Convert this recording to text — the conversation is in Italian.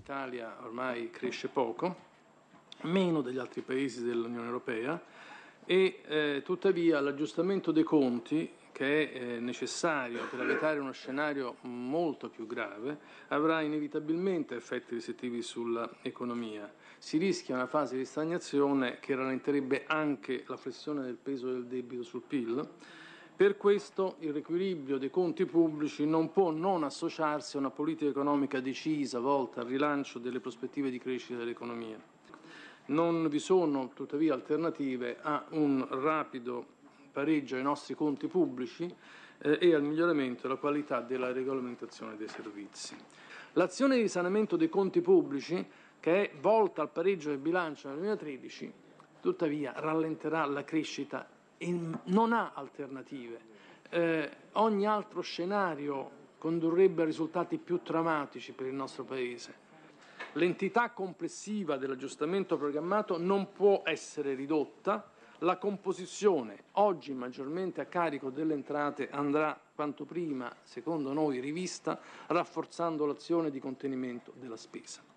l'Italia ormai cresce poco, meno degli altri paesi dell'Unione Europea, e tuttavia l'aggiustamento dei conti, che è necessario per evitare uno scenario molto più grave, avrà inevitabilmente effetti restrittivi sull'economia. Si rischia una fase di stagnazione che rallenterebbe anche la flessione del peso del debito sul PIL. Per questo il riequilibrio dei conti pubblici non può non associarsi a una politica economica decisa, volta al rilancio delle prospettive di crescita dell'economia. Non vi sono tuttavia alternative a un rapido pareggio ai nostri conti pubblici e al miglioramento della qualità della regolamentazione dei servizi. L'azione di risanamento dei conti pubblici, che è volta al pareggio del bilancio nel 2013, tuttavia rallenterà la crescita e non ha alternative. Ogni altro scenario condurrebbe a risultati più drammatici per il nostro Paese. L'entità complessiva dell'aggiustamento programmato non può essere ridotta. La composizione, oggi maggiormente a carico delle entrate, andrà quanto prima, secondo noi, rivista, rafforzando l'azione di contenimento della spesa.